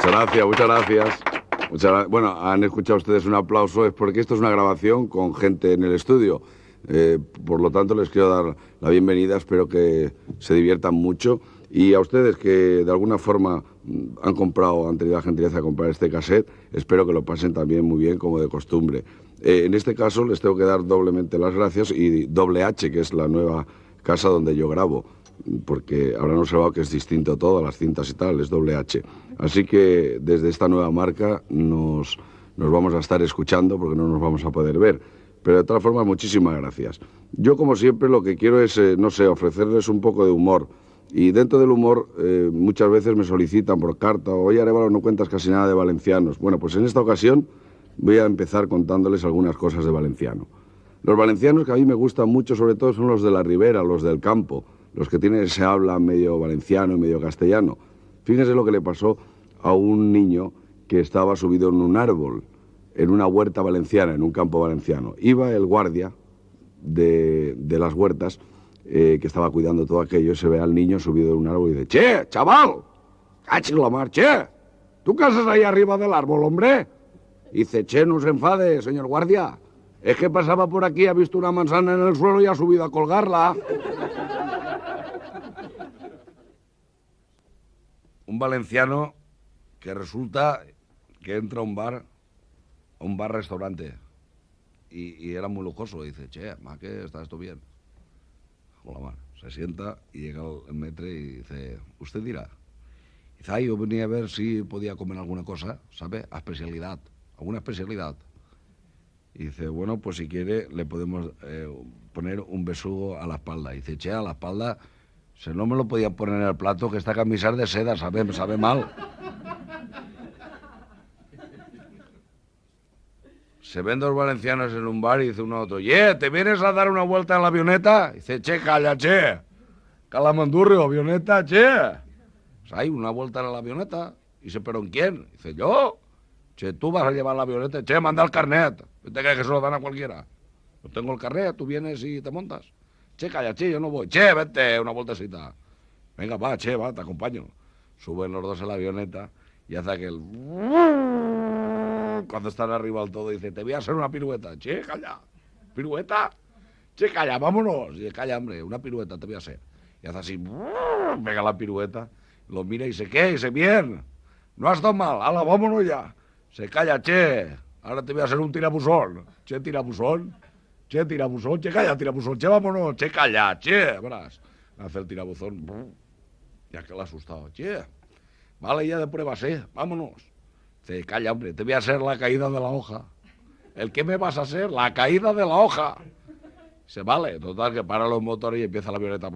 Muchas gracias. Bueno, han escuchado ustedes un aplauso, es porque esto es una grabación con gente en el estudio. Por lo tanto, les quiero dar la bienvenida, espero que se diviertan mucho. Y a ustedes que de alguna forma han tenido la gentileza de comprar este cassette, espero que lo pasen también muy bien, como de costumbre. En este caso les tengo que dar doblemente las gracias y Doble H, que es la nueva casa donde yo grabo, porque habrán observado que es distinto todo, las cintas y tal, es Doble H. Así que desde esta nueva marca nos vamos a estar escuchando porque no nos vamos a poder ver. Pero de todas formas, muchísimas gracias. Yo, como siempre, lo que quiero es, no sé, ofrecerles un poco de humor. Y dentro del humor, muchas veces me solicitan por carta, oye, Arévalo, no cuentas casi nada de valencianos. Bueno, pues en esta ocasión voy a empezar contándoles algunas cosas de valenciano. Los valencianos que a mí me gustan mucho, sobre todo, son los de la ribera, los del campo, los que tienen ese habla medio valenciano y medio castellano. Fíjense lo que le pasó a un niño que estaba subido en un árbol, en una huerta valenciana, en un campo valenciano. Iba el guardia de las huertas, que estaba cuidando todo aquello, y se ve al niño subido en un árbol y dice: «Che, chaval, cachi la mar, che, ¿tú qué haces ahí arriba del árbol, hombre?» Y dice: «Che, no se enfade, señor guardia, es que pasaba por aquí, ha visto una manzana en el suelo y ha subido a colgarla». Un valenciano que resulta que entra a un bar-restaurante, y era muy lujoso, y dice: «Che, ma, que está esto bien». Hola, se sienta y llega el metre y dice: «¿Usted dirá?» Dice: «Ay, yo venía a ver si podía comer alguna cosa, ¿sabe? A especialidad, alguna especialidad». Y dice: «Bueno, pues si quiere le podemos poner un besugo a la espalda». Y dice: «Che, a la espalda, si no me lo podía poner en el plato, que esta camisa es de seda, sabe mal». Se ven dos valencianos en un bar y dice uno a otro: «¿Te vienes a dar una vuelta en la avioneta?» Dice: «Che, calla, che. Calamandurrio, avioneta, che». Pues hay una vuelta en la avioneta. Dice: «¿Pero en quién?» Dice: «Yo». Che, tú vas a llevar la avioneta. Che, manda el carnet. ¿Te crees que se lo dan a cualquiera? Yo tengo el carnet, tú vienes y te montas. Che, calla, che, yo no voy. Che, vete, una vueltecita. Venga, va, che, va, te acompaño. Suben los dos en la avioneta y hace aquel... Cuando están arriba del todo dice: «Te voy a hacer una pirueta». Che, calla. ¿Pirueta? Che, calla, vámonos. Y dice: «Calla, hombre, una pirueta te voy a hacer». Y hace así, pega la pirueta, lo mira y dice: «¿Qué?» Dice: «Bien, no has estado mal, hala, vámonos ya». Se calla: «Che, ahora te voy a hacer un tirabuzón». Che, tirabuzón. Che, tirabuzón. Che, calla, tirabuzón. Che, vámonos. Che, calla, che, verás. Hace el tirabuzón. Ya que le ha asustado. Che, vale, ya de prueba, vámonos. Dice: «Calla, hombre, te voy a hacer la caída de la hoja». ¿El qué me vas a hacer? La caída de la hoja. Dice: «Vale». Total, que para los motores y empieza la avioneta.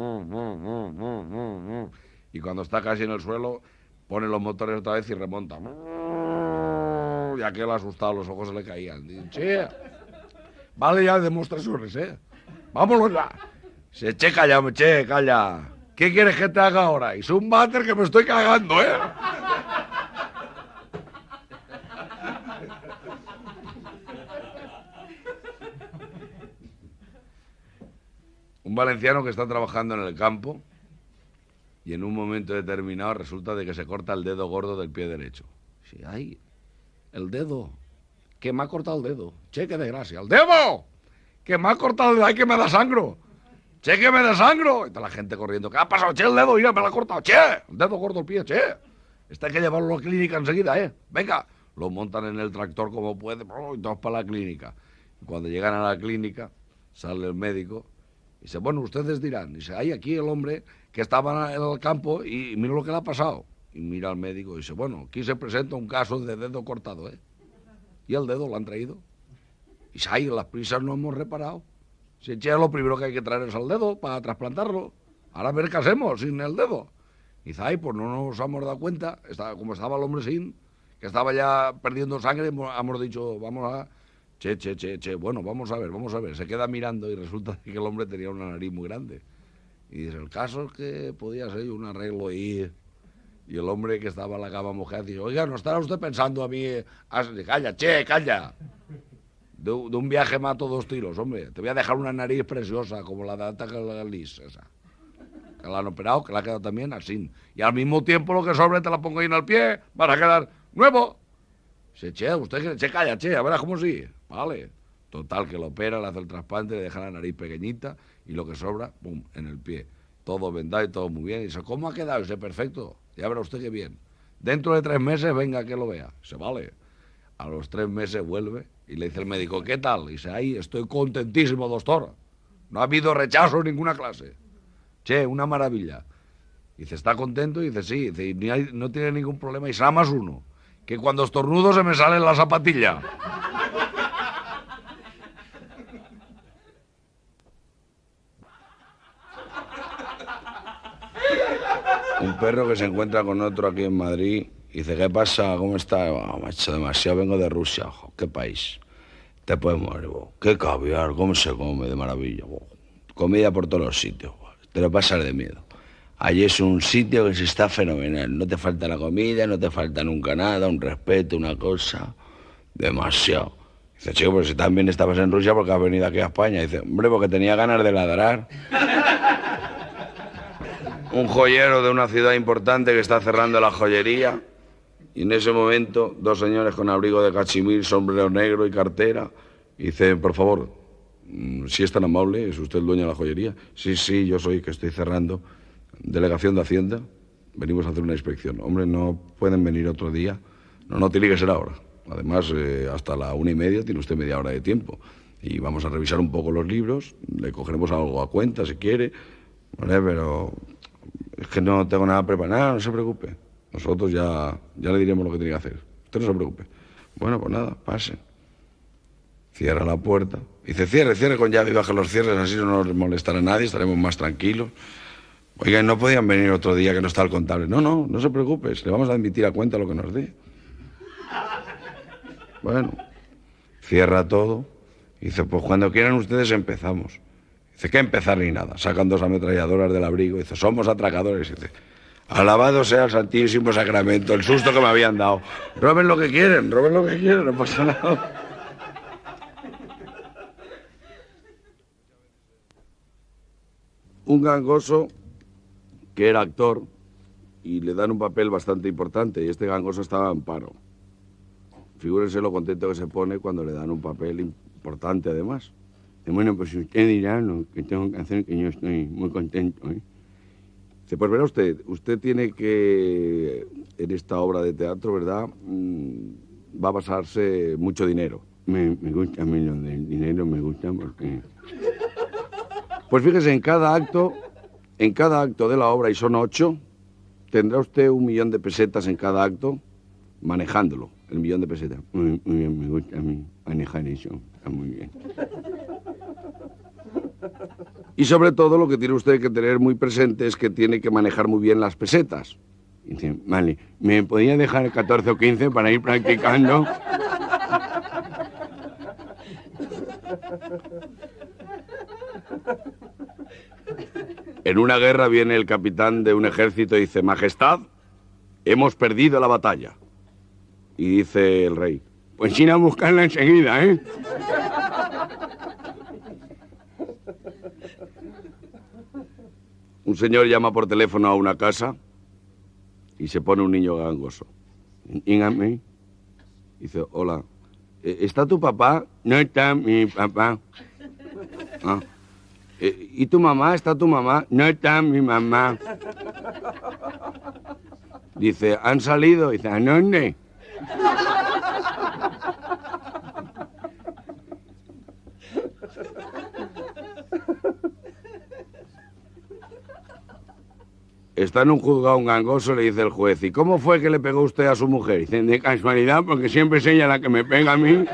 Y cuando está casi en el suelo, pone los motores otra vez y remonta. Y aquel asustado, los ojos se le caían. Dice: «Che, vale ya demostraciones, vámonos ya». Dice: «Che, calla, hombre, che, calla. ¿Qué quieres que te haga ahora?» Dice: «Un váter que me estoy cagando, Un valenciano que está trabajando en el campo y en un momento determinado resulta de que se corta el dedo gordo del pie derecho. Dice: «Ay, el dedo, que me ha cortado el dedo. Che, qué desgracia. ¡El dedo! Que me ha cortado el dedo. ¡Ay, que me da sangro! Che, que me da sangro». Y toda la gente corriendo: «¿Qué ha pasado? Che, el dedo, mira, me lo ha cortado. Che, el dedo gordo del pie, che. Este hay que llevarlo a la clínica enseguida, Venga». Lo montan en el tractor como puede, y todos para la clínica. Y cuando llegan a la clínica, sale el médico y dice: «Bueno, ustedes dirán». Dice: «Hay aquí el hombre que estaba en el campo y mira lo que le ha pasado». Y mira al médico y dice: «Bueno, aquí se presenta un caso de dedo cortado, Y el dedo lo han traído. Y dice: «Ay, las prisas no hemos reparado. Si che, lo primero que hay que traer es el dedo para trasplantarlo. Ahora a ver qué hacemos sin el dedo». Y dice: «Ay, pues no nos hemos dado cuenta. Como estaba el hombre sin, que estaba ya perdiendo sangre, hemos dicho, vamos a... Che, bueno, vamos a ver». Se queda mirando y resulta que el hombre tenía una nariz muy grande. Y dice: «El caso es que podía ser un arreglo ahí». Y el hombre que estaba en la cama mojada dice: «Oiga, ¿no estará usted pensando a mí...?» «Calla, che, calla. De un viaje mato 2 tiros, hombre. Te voy a dejar una nariz preciosa, como la de Agatha Christie esa». que la han operado, que la ha quedado también así. Y al mismo tiempo lo que sobre te la pongo ahí en el pie, vas a quedar nuevo. Dice, che, usted che, calla, che, a verás cómo sigue. Vale. Total, que lo opera, le hace el trasplante, le deja la nariz pequeñita y lo que sobra, pum, en el pie. Todo vendado y todo muy bien. Y dice, ¿cómo ha quedado? Dice, perfecto, ya verá usted qué bien. Dentro de 3 meses, venga que lo vea. Dice, vale. A los 3 meses vuelve y le dice el médico, ¿qué tal? Dice, ahí estoy contentísimo, doctor. No ha habido rechazo en ninguna clase. Che, una maravilla. Dice, ¿está contento? Dice, sí. Dice, no tiene ningún problema. Y será más uno, que cuando estornudo se me sale la zapatilla. Un perro que se encuentra con otro aquí en Madrid y dice, ¿qué pasa? ¿Cómo está? Oh, macho, demasiado, vengo de Rusia. Oh, ¿qué país? Te puedes morir, oh. Qué caviar, cómo se come de maravilla. Oh. Comida por todos los sitios, oh. Te lo pasas de miedo. Allí es un sitio que se está fenomenal. No te falta la comida, no te falta nunca nada, un respeto, una cosa. Demasiado. Dice, chico, pero si también estabas en Rusia, ¿porque has venido aquí a España? Dice, hombre, porque tenía ganas de ladrar. Un joyero de una ciudad importante que está cerrando la joyería y en ese momento 2 señores con abrigo de cachemir, sombrero negro y cartera y dicen, por favor, si es tan amable, ¿es usted el dueño de la joyería? Sí, sí, yo soy, que estoy cerrando. Delegación de Hacienda, venimos a hacer una inspección. Hombre, ¿no pueden venir otro día? No, tiene que ser ahora. Además, hasta la 1:30 tiene usted media hora de tiempo y vamos a revisar un poco los libros, le cogeremos algo a cuenta si quiere, ¿vale? Pero es que no tengo nada preparado, no se preocupe. Nosotros ya le diremos lo que tiene que hacer. Usted no se preocupe. Bueno, pues nada, pase. Cierra la puerta. Dice, cierre con llave y baje los cierres, así no nos molestará a nadie, estaremos más tranquilos. Oigan, ¿no podían venir otro día que no está el contable? No se preocupe, le vamos a admitir a cuenta lo que nos dé. Bueno, cierra todo. Dice, pues cuando quieran ustedes empezamos. Dice, ¿qué empezar ni nada? Sacan 2 ametralladoras del abrigo. Dice, somos atracadores. Dice, alabado sea el Santísimo Sacramento, el susto que me habían dado. Roben lo que quieren, no pasa nada. Un gangoso que era actor y le dan un papel bastante importante y este gangoso estaba en paro. Figúrense lo contento que se pone cuando le dan un papel importante además. Bueno, pues usted dirá lo que tengo que hacer, que yo estoy muy contento, ¿eh? Dice, pues verá usted tiene que, en esta obra de teatro, ¿verdad?, va a basarse mucho dinero. Me gusta a mí lo del dinero, me gusta porque... Pues fíjese, en cada acto de la obra, y son 8, tendrá usted 1.000.000 de pesetas en cada acto, manejándolo, el 1.000.000 de pesetas. Muy bien, me gusta a mí manejar eso, está muy bien. Y sobre todo lo que tiene usted que tener muy presente es que tiene que manejar muy bien las pesetas. Y dice, vale, ¿me podía dejar 14 o 15 para ir practicando? En una guerra viene el capitán de un ejército y dice, Majestad, hemos perdido la batalla. Y dice el rey, pues ir a buscarla enseguida, ¿eh? Un señor llama por teléfono a una casa y se pone un niño gangoso. Dígame. Dice, hola, ¿está tu papá? No está mi papá. Ah. ¿Y tu mamá? ¿Está tu mamá? No está mi mamá. Dice, ¿han salido? Dice, ¿a dónde? Está en un juzgado un gangoso, le dice el juez, ¿y cómo fue que le pegó usted a su mujer? Dice, de casualidad, porque siempre es ella la que me pega a mí.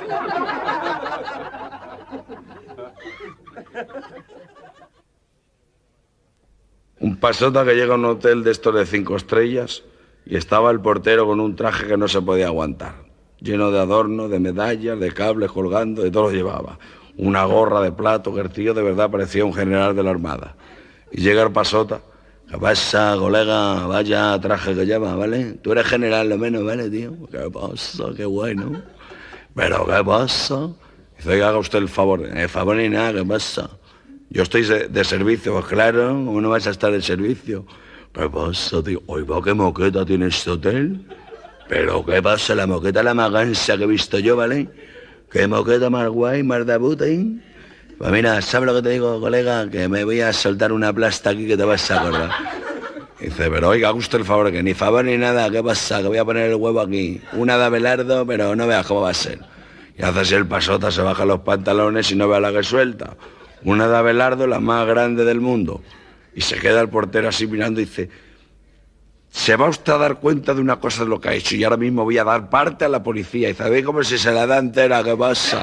Un pasota que llega a un hotel de estos de 5 estrellas y estaba el portero con un traje que no se podía aguantar, lleno de adornos, de medallas, de cables colgando, de todo lo llevaba. Una gorra de plato que el tío de verdad parecía un general de la armada. Y llega el pasota, ¿qué pasa, colega? Vaya traje que lleva, ¿vale? Tú eres general lo menos, ¿vale, tío? ¿Qué pasa? Qué bueno. ¿Pero qué pasa? Dice, oiga, haga usted el favor ni nada, ¿qué pasa? Yo estoy de servicio, pues claro, ¿cómo no vas a estar de servicio? ¿Qué pasa, tío? Oiga, ¿qué moqueta tiene este hotel? Pero ¿qué pasa? La moqueta la más gansa que he visto yo, ¿vale? ¿Qué moqueta más guay, más de puta, ¿eh? Pues mira, ¿sabes lo que te digo, colega? Que me voy a soltar una plasta aquí que te vas a acordar. Dice, pero oiga, haga usted el favor, que ni favor ni nada, ¿qué pasa? Que voy a poner el huevo aquí. Una de Abelardo, pero no veas cómo va a ser. Y hace así el pasota, se baja los pantalones y no vea la que suelta. Una de Abelardo, la más grande del mundo. Y se queda el portero así mirando y dice, se va usted a dar cuenta de una cosa de lo que ha hecho y ahora mismo voy a dar parte a la policía. Y dice, ¿ve cómo si se la da entera? ¿Qué pasa?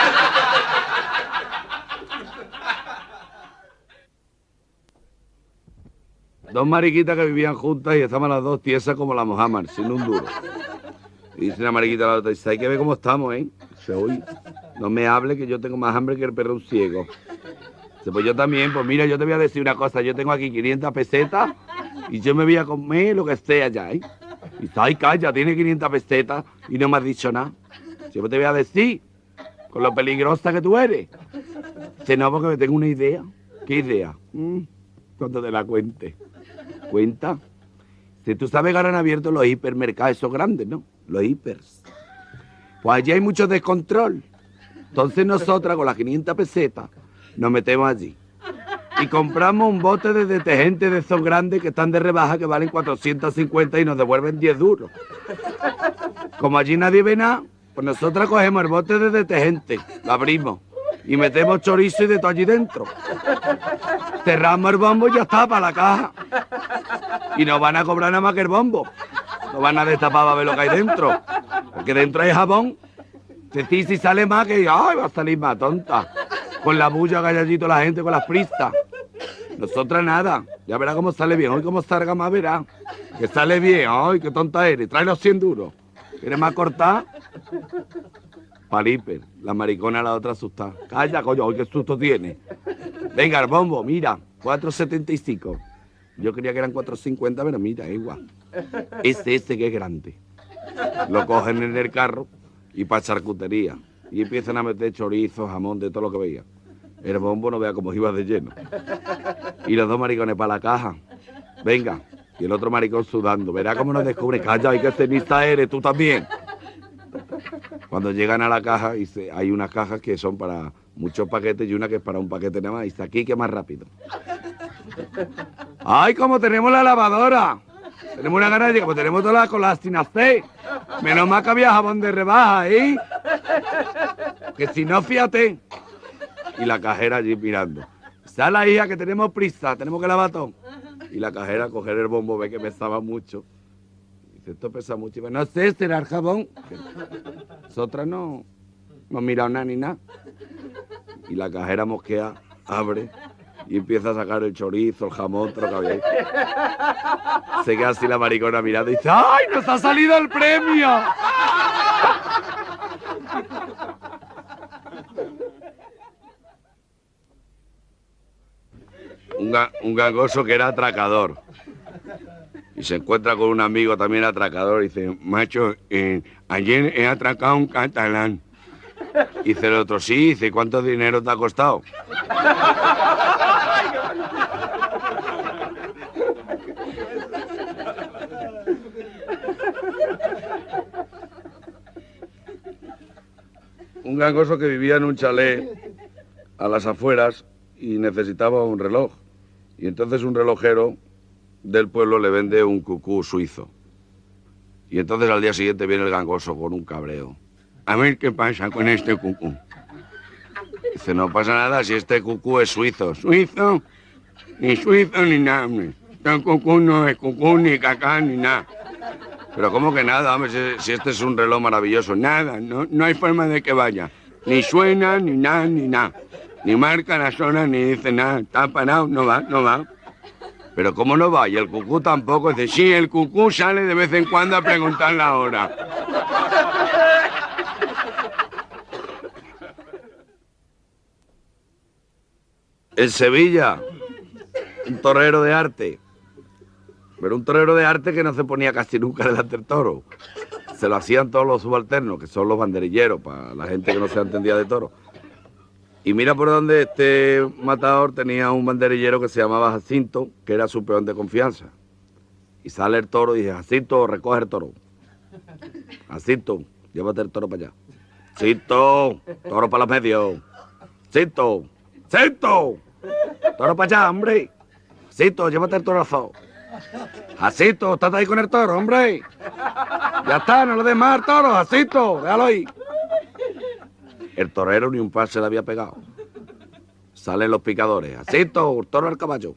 Dos mariquitas que vivían juntas y estaban las dos tiesas como la Mohammed, sin un duro. Y dice una mariquita a la otra, dice, hay que ver cómo estamos, ¿eh? Dice, uy, no me hable que yo tengo más hambre que el perro un ciego. Dice, pues yo también, pues mira, yo te voy a decir una cosa, yo tengo aquí 500 pesetas y yo me voy a comer lo que esté allá, ¿eh? Y dice, ay, calla, tiene 500 pesetas y no me has dicho nada. Dice, pues te voy a decir, con lo peligrosa que tú eres. Dice, no, porque me tengo una idea. ¿Qué idea? Cuando te la cuente. ¿Cuenta? Si tú sabes que ahora han abierto los hipermercados esos grandes, ¿no? Los hipers. Pues allí hay mucho descontrol. Entonces nosotras con las 500 pesetas nos metemos allí. Y compramos un bote de detergente de esos grandes que están de rebaja que valen 450 y nos devuelven 10 duros. Como allí nadie ve nada, pues nosotras cogemos el bote de detergente, lo abrimos y metemos chorizo y de todo allí dentro. Cerramos el bombo y ya está, para la caja. Y no van a cobrar nada más que el bombo. No van a destapar para ver lo que hay dentro. Porque dentro hay jabón. Decís si sale más que, ay, va a salir más tonta. Con la bulla que hay allí toda la gente, con las prisas. Nosotras nada. Ya verá cómo sale bien. Hoy cómo salga más verá. Que sale bien. Ay, qué tonta eres. Trae los 100 duros. ¿Quieres más cortar? Paliper. La maricona a la otra asustada. Calla, coño. Hoy qué susto tiene. Venga, el bombo, mira. 4,75. Yo creía que eran 4,50, pero mira, es igual. Este que es grande. Lo cogen en el carro y para charcutería. Y empiezan a meter chorizo, jamón, de todo lo que veía. El bombo no vea cómo iba de lleno. Y los dos maricones para la caja. Venga. Y el otro maricón sudando. Verá cómo nos descubre. Calla, hay que cenista eres, tú también. Cuando llegan a la caja, hay unas cajas que son para muchos paquetes y una que es para un paquete nada más. Y dice, aquí que más rápido. ¡Ay, como tenemos la lavadora! Tenemos una gana de como tenemos todas las colastinas C. Menos mal que había jabón de rebaja, ¿eh? Que si no, fíjate. Y la cajera allí mirando. Está la hija que tenemos prisa, tenemos que lavar todo. Y la cajera coger el bombo, ve que pesaba mucho. Dice, esto pesa mucho. Y dice, no sé, será el jabón. Nosotras no hemos mirado nada ni nada. Y la cajera mosquea, abre y empieza a sacar el chorizo, el jamón, todo lo que había ahí. Se queda así la maricona mirando y dice, ¡ay, nos ha salido el premio! Un gangoso que era atracador. Y se encuentra con un amigo también atracador y dice, macho, ayer he atracado a un catalán. Y dice el otro, sí, dice, ¿cuánto dinero te ha costado? Un gangoso que vivía en un chalet a las afueras y necesitaba un reloj. Y entonces un relojero del pueblo le vende un cucú suizo. Y entonces al día siguiente viene el gangoso con un cabreo. A ver qué pasa con este cucú. Dice, no pasa nada si este cucú es suizo. ¿Suizo? Ni suizo ni nada. Este cucú no es cucú, ni cacá, ni nada. Pero ¿cómo que nada, hombre? Si este es un reloj maravilloso. Nada, no hay forma de que vaya. Ni suena, ni nada, ni nada. Ni marca la zona, ni dice nada. Está parado, no va. Pero ¿cómo no va? Y el cucú tampoco. Dice, sí, el cucú sale de vez en cuando a preguntar la hora. En Sevilla, un torero de arte. Pero un torero de arte que no se ponía casi nunca delante del toro. Se lo hacían todos los subalternos, que son los banderilleros, para la gente que no se entendía de toro. Y mira por donde este matador tenía un banderillero que se llamaba Jacinto, que era su peón de confianza. Y sale el toro y dice, Jacinto, recoge el toro. Jacinto, llévate el toro para allá. Jacinto, toro para los medios. Jacinto, Jacinto, toro para allá, hombre. Jacinto, llévate el torazo. Jacinto, estás ahí con el toro, hombre. Ya está, no le des más al toro, Jacinto, déjalo ahí. El torero ni un par se le había pegado. Salen los picadores. Jacinto, el toro al caballo.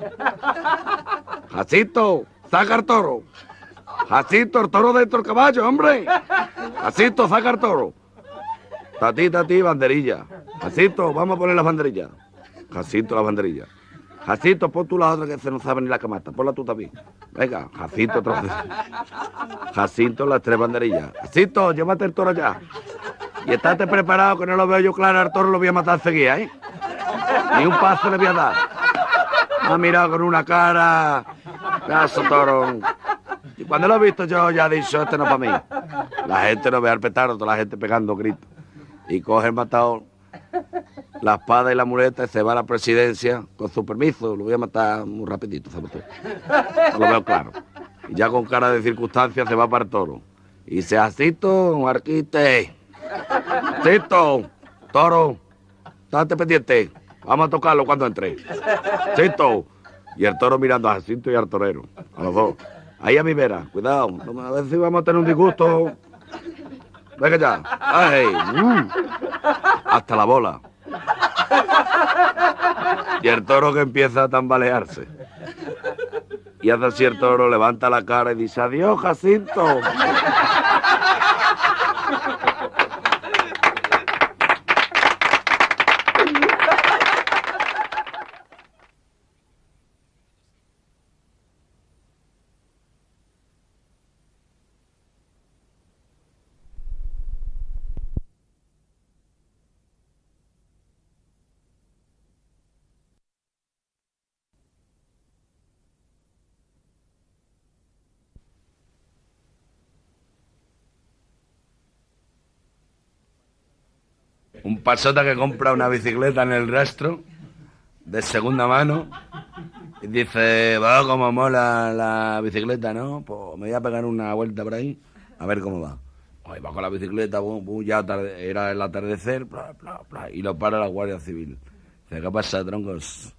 Jacinto, saca el toro. Jacinto, el toro dentro del caballo, hombre. Jacinto, saca el toro. Tati, banderilla. Jacinto, vamos a poner las banderillas. Jacinto, las banderillas. Jacinto, pon tú la otra que se no sabe ni la camata. Ponla tú también. Venga, Jacinto, otra vez. Jacinto, las 3 banderillas. Jacinto, llévate el toro allá. Y estate preparado, que no lo veo yo claro, al toro lo voy a matar enseguida, ¿eh? Ni un paso le voy a dar. Me ha mirado con una cara... Caso toro. Y cuando lo he visto yo ya he dicho, este no es para mí. La gente no ve al petardo, toda la gente pegando gritos. Y coge el matador, la espada y la muleta y se va a la presidencia con su permiso. Lo voy a matar muy rapidito, ¿sabes tú? No lo veo claro. Y ya con cara de circunstancia se va para el toro. Y dice, Jacinto, Arquite. Jacinto, toro, estate pendiente. Vamos a tocarlo cuando entre. Jacinto. Y el toro mirando a Jacinto y al torero, a los dos. Ahí a mi vera, cuidado, a ver si vamos a tener un disgusto. Venga ya. ¡Ay! Hasta la bola. Y el toro que empieza a tambalearse. Y hace así el toro, levanta la cara y dice, adiós, Jacinto. Un pasota que compra una bicicleta en el rastro, de segunda mano, y dice, va, como mola la bicicleta, ¿no? Pues me voy a pegar una vuelta por ahí, a ver cómo va. Ahí va con la bicicleta, ya era el atardecer, bla, bla, bla, y lo para la Guardia Civil. Dice, ¿qué pasa, troncos?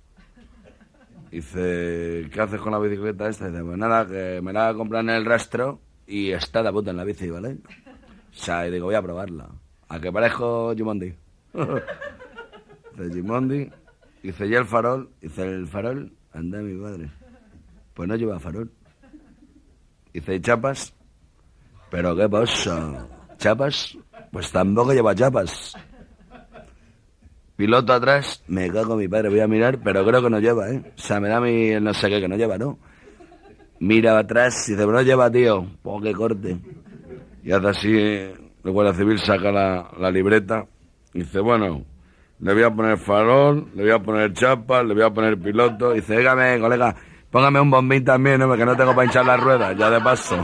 Dice, ¿qué haces con la bicicleta esta? Dice, pues nada, que me la voy a comprar en el rastro y está de puta en la bici, ¿vale? O sea, y digo, voy a probarla. ¿A que parezco Jumondi? Dice Jumondi. Dice, ¿y el farol? Dice, el farol, anda mi padre. Pues no lleva farol. Dice, ¿y chapas? ¿Pero qué pasa? ¿Chapas? Pues tampoco lleva chapas. Piloto atrás, me cago en mi padre, voy a mirar, pero creo que no lleva, ¿eh? O sea, me da mi no sé qué que no lleva, ¿no? Mira atrás y dice, no lleva, tío. Pues qué corte. Y hace así, el Guardia Civil saca la libreta y dice, bueno, le voy a poner farol, le voy a poner chapas, le voy a poner piloto. Y dice, dígame, colega, póngame un bombín también, ¿no? Que no tengo para hinchar las ruedas, ya de paso.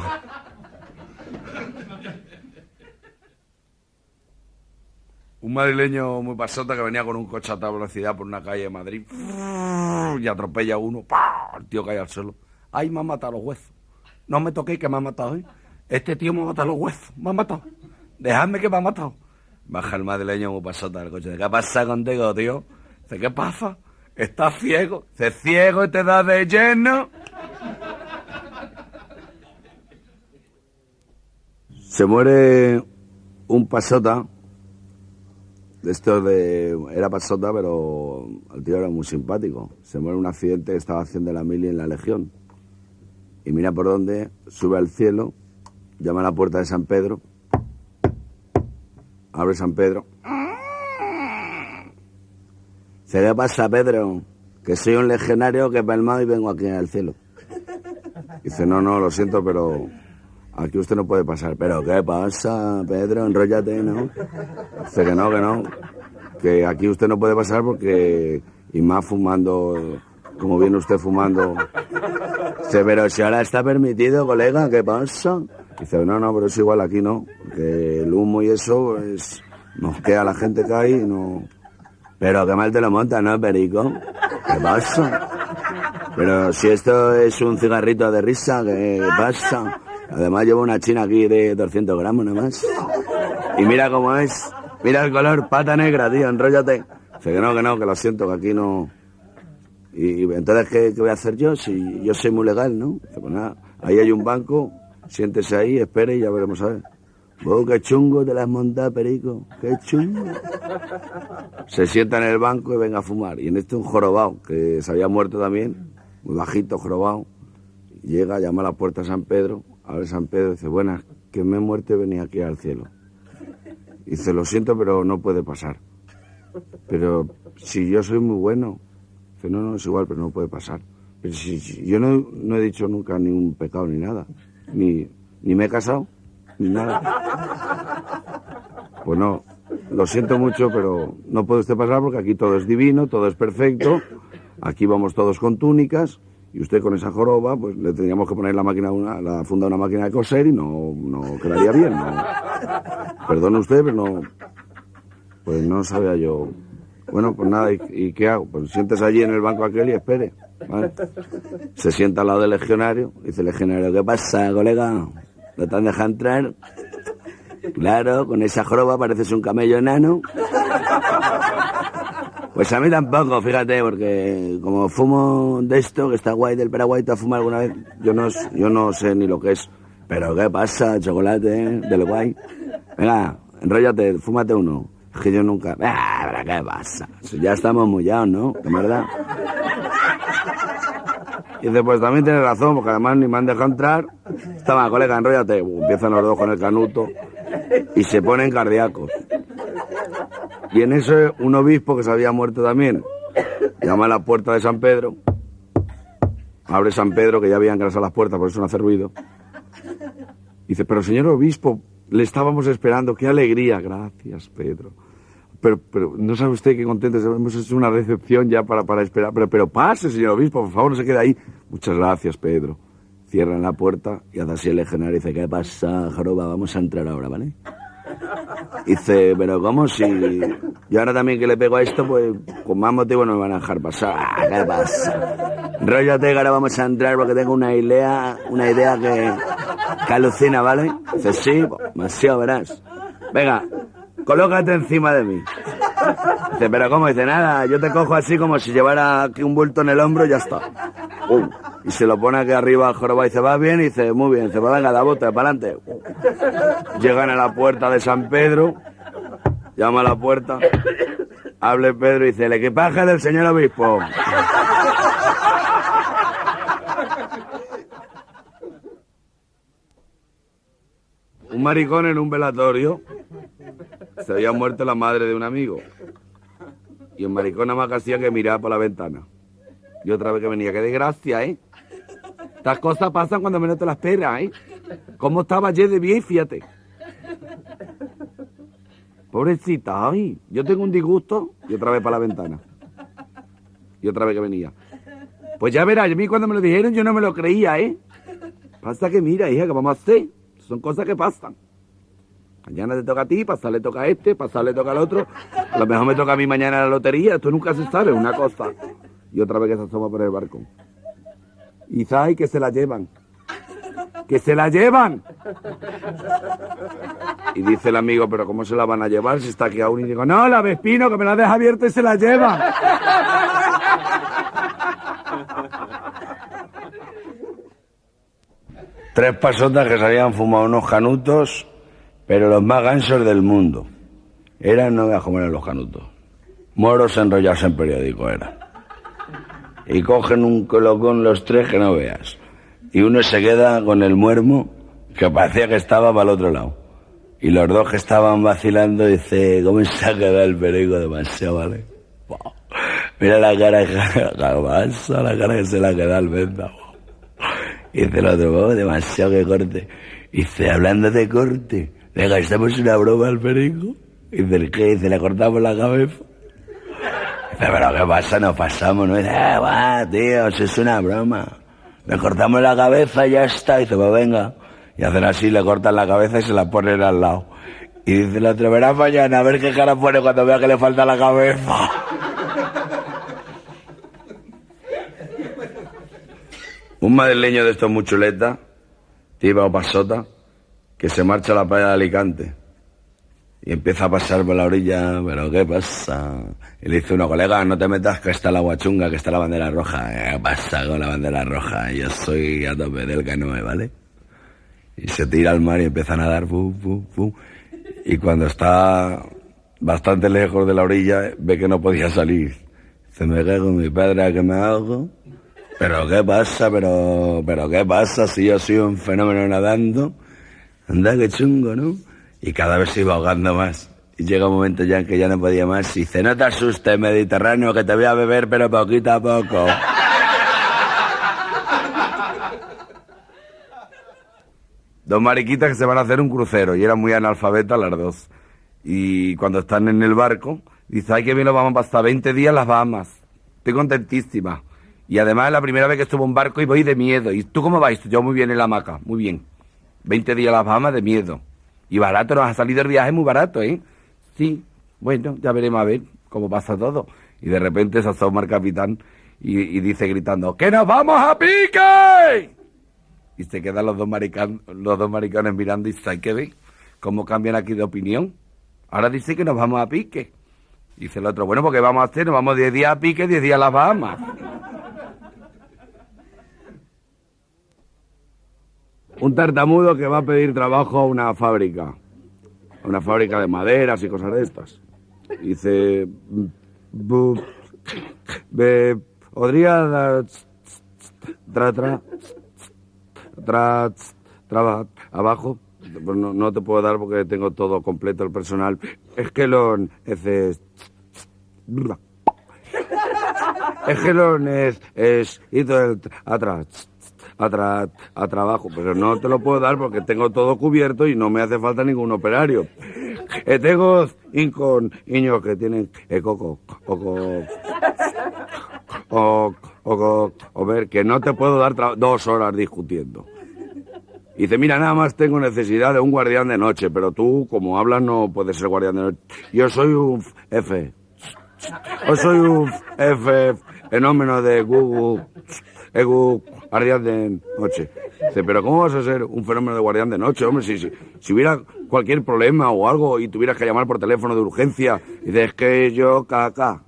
Un madrileño muy pasota que venía con un coche a toda velocidad por una calle de Madrid y atropella a uno, ¡pah! El tío cae al suelo. ¡Ay, me han matado los huesos! No me toquéis que me han matado, ¿eh? Este tío me ha matado los huesos, me ha matado. Dejadme que me ha matado. Baja el madrileño muy pasota del coche. ¿Qué pasa contigo, tío? Dice, ¿qué pasa? ¿Estás ciego? Dice, ciego y te da de lleno. Se muere un pasota. Era pasota, pero el tío era muy simpático. Se muere en un accidente que estaba haciendo la mili en la Legión. Y mira por dónde, sube al cielo, llama a la puerta de San Pedro, abre San Pedro. Dice, ¿qué pasa, Pedro? Que soy un legionario que he palmado y vengo aquí al cielo. Dice, no, lo siento, pero aquí usted no puede pasar. ¿Pero qué pasa, Pedro? Enróllate, ¿no? Dice que no. Que aquí usted no puede pasar porque... Y más fumando, como viene usted fumando. Dice, pero si ahora está permitido, colega, ¿qué pasa? Dice, no, pero es igual, aquí no. Que el humo y eso, pues, nos queda, la gente cae y no... Pero qué mal te lo montas, ¿no, Perico? ¿Qué pasa? Pero si esto es un cigarrito de risa, ¿qué pasa? Además llevo una china aquí de 200 gramos nada más. Y mira cómo es. Mira el color, pata negra, tío, enróllate. Dice que no, que lo siento, que aquí no... Y entonces, ¿qué voy a hacer yo? Si yo soy muy legal, ¿no? Dice, pues nada, ahí hay un banco, siéntese ahí, espere y ya veremos a ver. Oh, qué chungo te las montas, Perico, qué chungo. Se sienta en el banco y venga a fumar. Y en este un jorobado, que se había muerto también, muy bajito, jorobado. Llega, llama a la puerta de San Pedro, abre San Pedro y dice, buenas, que me he muerto y venía aquí al cielo. Y dice, lo siento, pero no puede pasar. Pero si yo soy muy bueno. Dice, no, es igual, pero no puede pasar. Pero si yo no he dicho nunca ni un pecado ni nada. Ni me he casado, ni nada. Pues no, lo siento mucho, pero no puede usted pasar porque aquí todo es divino, todo es perfecto. Aquí vamos todos con túnicas y usted con esa joroba, pues le tendríamos que poner la funda de una máquina de coser y no quedaría bien. No. Perdone usted, pero no... Pues no sabía yo... Bueno, pues nada, ¿y qué hago? Pues siéntese allí en el banco aquel y espere, ¿vale? Se sienta al lado del legionario, dice el legionario, ¿qué pasa, colega? ¿No te han dejado entrar? Claro, con esa joroba pareces un camello enano. Pues a mí tampoco, fíjate, porque como fumo de esto, que está guay del Paraguay, ¿te has fumado alguna vez? Yo no sé ni lo que es. Pero ¿qué pasa, chocolate, del guay? Venga, enróllate, fúmate uno. Es que yo nunca... ¿Pero qué pasa? Ya estamos mullados, ¿no? ¿De verdad? Y dice, pues también tienes razón, porque además ni me han dejado entrar. Estaba, colega, enróllate. Empiezan los dos con el canuto y se ponen cardíacos. Y en eso un obispo que se había muerto también llama a la puerta de San Pedro. Abre San Pedro, que ya habían engrasado las puertas, por eso no hace ruido. Dice, pero señor obispo, le estábamos esperando, qué alegría. Gracias, Pedro. Pero no sabe usted qué contento, hemos hecho una recepción ya para esperar. Pero pase, señor obispo, por favor, no se quede ahí. Muchas gracias, Pedro. Cierran la puerta y hace así el legionario y dice, ¿qué pasa, joroba? Vamos a entrar ahora, ¿vale? Dice, pero ¿cómo si yo ahora también que le pego a esto, pues con más motivo no me van a dejar pasar? ¿Qué pasa? Róllate que ahora vamos a entrar porque tengo una idea que alucina, ¿vale? Dice, sí, demasiado, verás. Venga, colócate encima de mí. Dice, pero ¿cómo? Dice, nada, yo te cojo así como si llevara aquí un bulto en el hombro y ya está. Y se lo pone aquí arriba al jorobado y dice, ¿va bien? Y dice, muy bien. Dice, pues venga, da bota, para adelante. Llegan a la puerta de San Pedro, llama a la puerta, hable Pedro y dice, el equipaje del señor obispo. Un maricón en un velatorio, se había muerto la madre de un amigo. Y un maricón nada más que hacía que mirar por la ventana. Y otra vez que venía, qué desgracia, ¿eh? Estas cosas pasan cuando menos te las esperas, ¿eh? ¿Cómo estaba ayer de bien? Fíjate. Pobrecita, ay, yo tengo un disgusto. Y otra vez para la ventana. Y otra vez que venía. Pues ya verás, a mí cuando me lo dijeron yo no me lo creía, ¿eh? Pasa que mira, hija, ¿qué vamos a hacer? Son cosas que pasan. Mañana te toca a ti, pasar le toca a este, pasar le toca al otro. A lo mejor me toca a mí mañana la lotería. Esto nunca se sabe, una cosa. Y otra vez que se asoma por el balcón. Y ¿sabes? Que se la llevan. ¡Que se la llevan! Y dice el amigo, ¿pero cómo se la van a llevar si está aquí aún? Y digo, no, la Vespino, que me la deja abierta y se la llevan. Tres pasotas que se habían fumado unos canutos, pero los más gansos del mundo. No veas cómo eran los canutos. Moros enrollados en periódico eran. Y cogen un colocón los tres que no veas. Y uno se queda con el muermo que parecía que estaba para el otro lado. Y los dos que estaban vacilando, dice, ¿cómo se ha quedado el perico demasiado, vale? Wow. Mira la cara que se la ha quedado al venta. Y dice el otro, demasiado que corte. Y dice, hablando de corte, le gastamos una broma al perico. Y dice, ¿qué? Dice, le cortamos la cabeza. Dice, pero ¿qué pasa? Nos pasamos, ¿no? Dice, va, tío, eso es una broma. Le cortamos la cabeza y ya está. Y dice, pues venga. Y hacen así, le cortan la cabeza y se la ponen al lado. Y dice el otro, verás mañana a ver qué cara pone cuando vea que le falta la cabeza. Un madrileño de estos muy chuleta, tiba o pasota, que se marcha a la playa de Alicante y empieza a pasar por la orilla, pero ¿qué pasa? Y le dice uno, colega, no te metas que está el agua chunga, que está la bandera roja. ¿Qué pasa con la bandera roja? Yo soy a tope del canoe, ¿vale? Y se tira al mar y empieza a nadar, fu, fu, fu. Y cuando está bastante lejos de la orilla, ve que no podía salir. Se me cae con mi padre, que me hago. ¿Pero qué pasa? ¿Pero qué pasa si yo soy un fenómeno nadando? Anda, qué chungo, ¿no? Y cada vez se iba ahogando más. Y llega un momento ya en que ya no podía más. Y dice, no te asustes, Mediterráneo, que te voy a beber, pero poquito a poco. Dos mariquitas que se van a hacer un crucero. Y eran muy analfabetas las dos. Y cuando están en el barco, dice, ay, que bien, nos vamos a pasar 20 días en las Bahamas. Estoy contentísima. Y además es la primera vez que estuve en un barco y voy de miedo. ¿Y tú cómo vais? Yo muy bien en la hamaca, muy bien. 20 días a las Bahamas de miedo. Y barato, nos ha salido el viaje muy barato, ¿eh? Sí, bueno, ya veremos a ver cómo pasa todo. Y de repente se asoma el capitán y dice gritando, ¡que nos vamos a pique! Y se quedan los dos maricones mirando y dice, ¿qué ve? ¿Cómo cambian aquí de opinión? Ahora dice que nos vamos a pique. Dice el otro, bueno, porque vamos a hacer, nos vamos 10 días a pique, 10 días a las Bahamas. Un tartamudo que va a pedir trabajo a una fábrica de maderas y cosas de estas. Dice, podría dar abajo. Pues no te puedo dar porque tengo todo completo el personal. Es que y todo atrás. A trabajo, pero no te lo puedo dar porque tengo todo cubierto y no me hace falta ningún operario. Tengo niños que tienen ver, que no te puedo dar 2 horas discutiendo. Y dice, mira, nada más tengo necesidad de un guardián de noche, pero tú, como hablas, no puedes ser guardián de noche. Yo soy un fenómeno de Google. Guardián de noche. Dice, pero ¿cómo vas a ser un fenómeno de guardián de noche, hombre? Si hubiera cualquier problema o algo y tuvieras que llamar por teléfono de urgencia, dice, es que yo caca.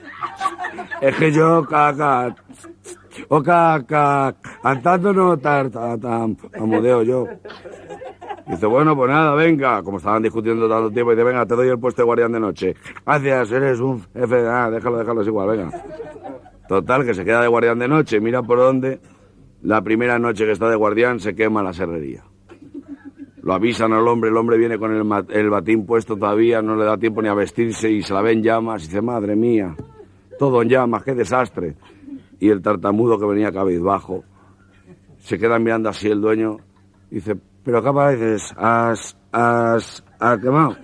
O caca. Andando no amodeo yo. Dice, bueno, pues nada, venga. Como estaban discutiendo tanto tiempo, dice, venga, te doy el puesto de guardián de noche. Gracias, eres un jefe. Déjalo, es igual, venga. Total, que se queda de guardián de noche, mira por dónde. La primera noche que está de guardián se quema la serrería. Lo avisan al hombre, el hombre viene con el batín puesto todavía, no le da tiempo ni a vestirse y se la ven llamas y dice, madre mía, todo en llamas, qué desastre. Y el tartamudo que venía cabizbajo, se queda mirando así el dueño, dice, pero ¿qué dices? ¿Has quemado?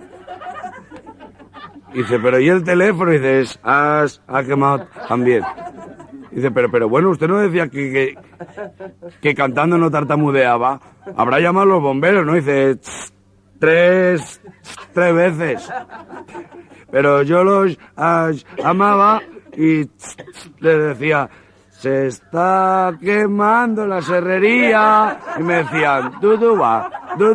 Dice, pero ¿y el teléfono? Dices, ha quemado también. Dice, pero bueno, usted no decía que cantando no tartamudeaba. Habrá llamado a los bomberos, ¿no? Dice, tres veces. Pero yo los amaba y le decía, se está quemando la serrería. Y me decían, duduwa.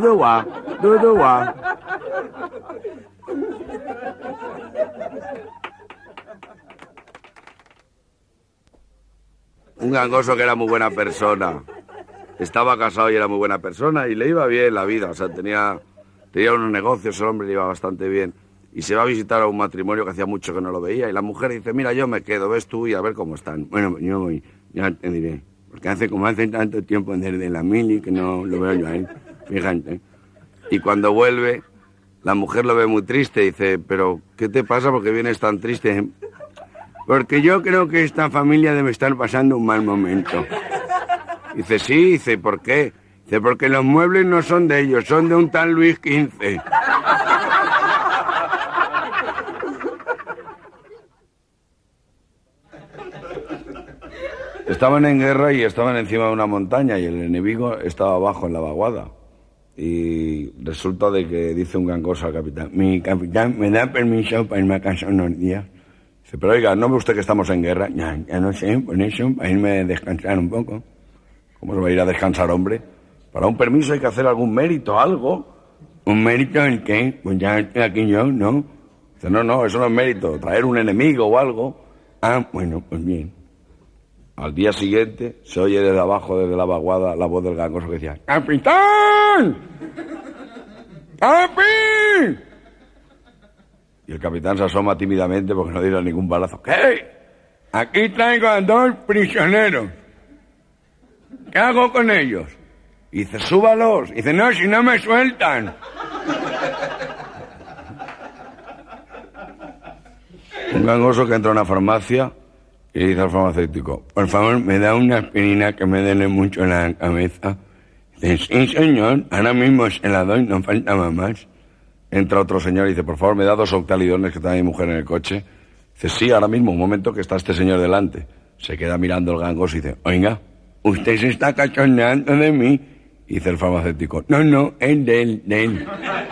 Un gangoso que era muy buena persona. Estaba casado y era muy buena persona y le iba bien la vida. O sea, tenía unos negocios, el hombre le iba bastante bien. Y se va a visitar a un matrimonio que hacía mucho que no lo veía. Y la mujer dice, mira, yo me quedo, ves tú y a ver cómo están. Bueno, yo voy, ya te diré. Porque hace tanto tiempo desde la mili que no lo veo yo a él. Fíjate. Y cuando vuelve, la mujer lo ve muy triste y dice, pero ¿qué te pasa? ¿Por qué vienes tan triste? Porque yo creo que esta familia debe estar pasando un mal momento. Dice, sí, dice, ¿por qué? Dice, porque los muebles no son de ellos, son de un tal Luis XV. Estaban en guerra y estaban encima de una montaña y el enemigo estaba abajo en la vaguada. y resulta de que dice un gangoso al capitán: mi capitán, ¿me da permiso para irme a casa unos días? Dice: pero oiga, ¿no ve usted que estamos en guerra? Ya no sé, por eso, para irme a descansar un poco. ¿Cómo se va a ir a descansar, hombre? Para un permiso hay que hacer algún mérito, algo. ¿Un mérito en qué? Pues ya estoy aquí yo, ¿no? Dice: no, eso no es mérito, traer un enemigo o algo. Ah, bueno, pues bien. Al día siguiente se oye desde abajo, desde la vaguada, la voz del gangoso que decía: ¡Capitán! ¡Capi! Y el capitán se asoma tímidamente porque no diera ningún balazo. ¿Qué? Aquí traigo a 2 prisioneros. ¿Qué hago con ellos? Y dice: súbalos. Y dice: no, si no me sueltan. Un gangoso que entra a una farmacia y dice al farmacéutico: por favor, ¿me da una aspirina que me duele mucho la cabeza? Dice: sí, señor, ahora mismo se la doy, no faltaba más. Entra otro señor y dice: por favor, ¿me da 2 octalidones que trae mi mujer en el coche? Dice: sí, ahora mismo, un momento que está este señor delante. Se queda mirando el gangoso y dice: oiga, ¿usted se está cachondeando de mí? Y dice el farmacéutico: no, es de él.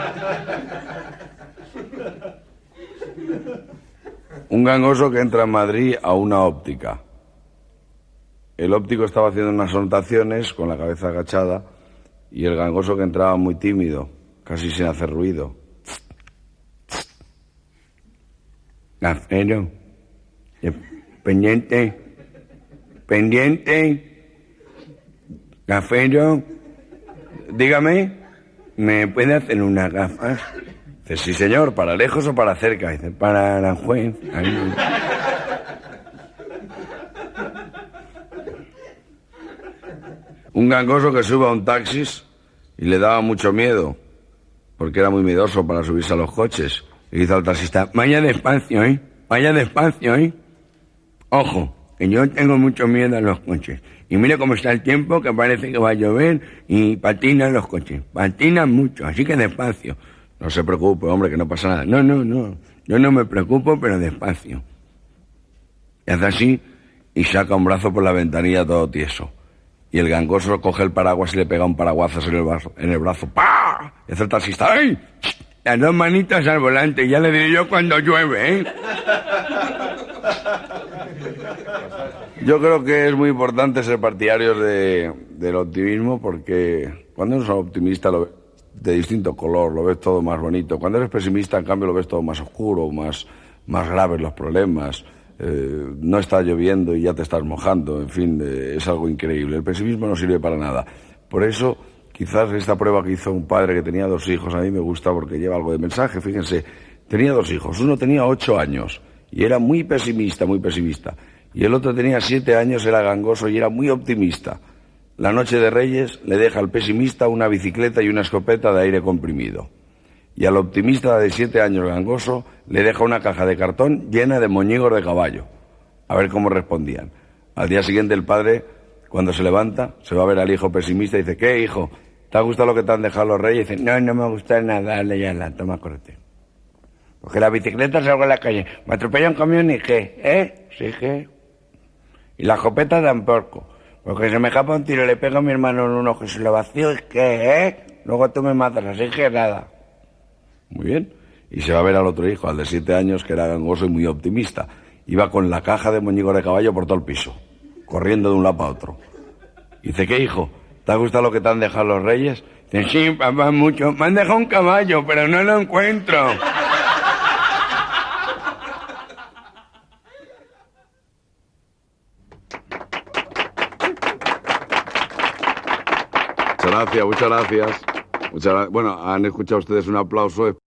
Un gangoso que entra en Madrid a una óptica. El óptico estaba haciendo unas anotaciones con la cabeza agachada y el gangoso que entraba muy tímido, casi sin hacer ruido. Gafero, pendiente, gafero, dígame, ¿me puede hacer unas gafas? Dice: sí, señor, ¿para lejos o para cerca? Dice: para la juez. Un gangoso que sube a un taxis y le daba mucho miedo, porque era muy miedoso para subirse a los coches. Y dice al taxista: vaya despacio, ¿eh? Ojo, que yo tengo mucho miedo a los coches. Y mire cómo está el tiempo, que parece que va a llover y patinan los coches. Patinan mucho, así que despacio. No se preocupe, hombre, que no pasa nada. No. Yo no me preocupo, pero despacio. Y hace así y saca un brazo por la ventanilla todo tieso. Y el gangoso coge el paraguas y le pega un paraguazo en el brazo. ¡Pah! Y hace el taxista: ¡ay! Las 2 manitas al volante, ya le diré yo cuando llueve, ¿eh? Yo creo que es muy importante ser partidarios del optimismo, porque cuando eres optimista lo ves de distinto color, lo ves todo más bonito. Cuando eres pesimista, en cambio, lo ves todo más oscuro, más graves los problemas. No está lloviendo y ya te estás mojando. En fin, es algo increíble. El pesimismo no sirve para nada. Por eso, quizás esta prueba que hizo un padre que tenía 2 hijos, a mí me gusta porque lleva algo de mensaje. Fíjense, tenía 2 hijos. Uno tenía 8 años y era muy pesimista. Y el otro tenía 7 años, era gangoso y era muy optimista. La noche de Reyes le deja al pesimista una bicicleta y una escopeta de aire comprimido. Y al optimista de 7 años gangoso le deja una caja de cartón llena de moñigos de caballo. A ver cómo respondían. Al día siguiente el padre, cuando se levanta, se va a ver al hijo pesimista y dice: ¿qué, hijo? ¿Te ha gustado lo que te han dejado los Reyes? Y dice: no me gusta nada, dale ya la toma, corte. Coge la bicicleta, salgo a la calle. ¿Me atropella un camión y qué? Sí, ¿qué? Y la escopeta tampoco. Porque se me escapa un tiro, le pego a mi hermano en un ojo y se lo vacío, ¿y qué? Luego tú me matas, así que nada. Muy bien. Y se va a ver al otro hijo, al de 7 años, que era gangoso y muy optimista. Iba con la caja de moñigos de caballo por todo el piso, corriendo de un lado para otro. Y dice: ¿qué, hijo? ¿Te ha gustado lo que te han dejado los Reyes? Dice: sí, papá, mucho. Me han dejado un caballo, pero no lo encuentro. Muchas gracias. Bueno, han escuchado ustedes un aplauso.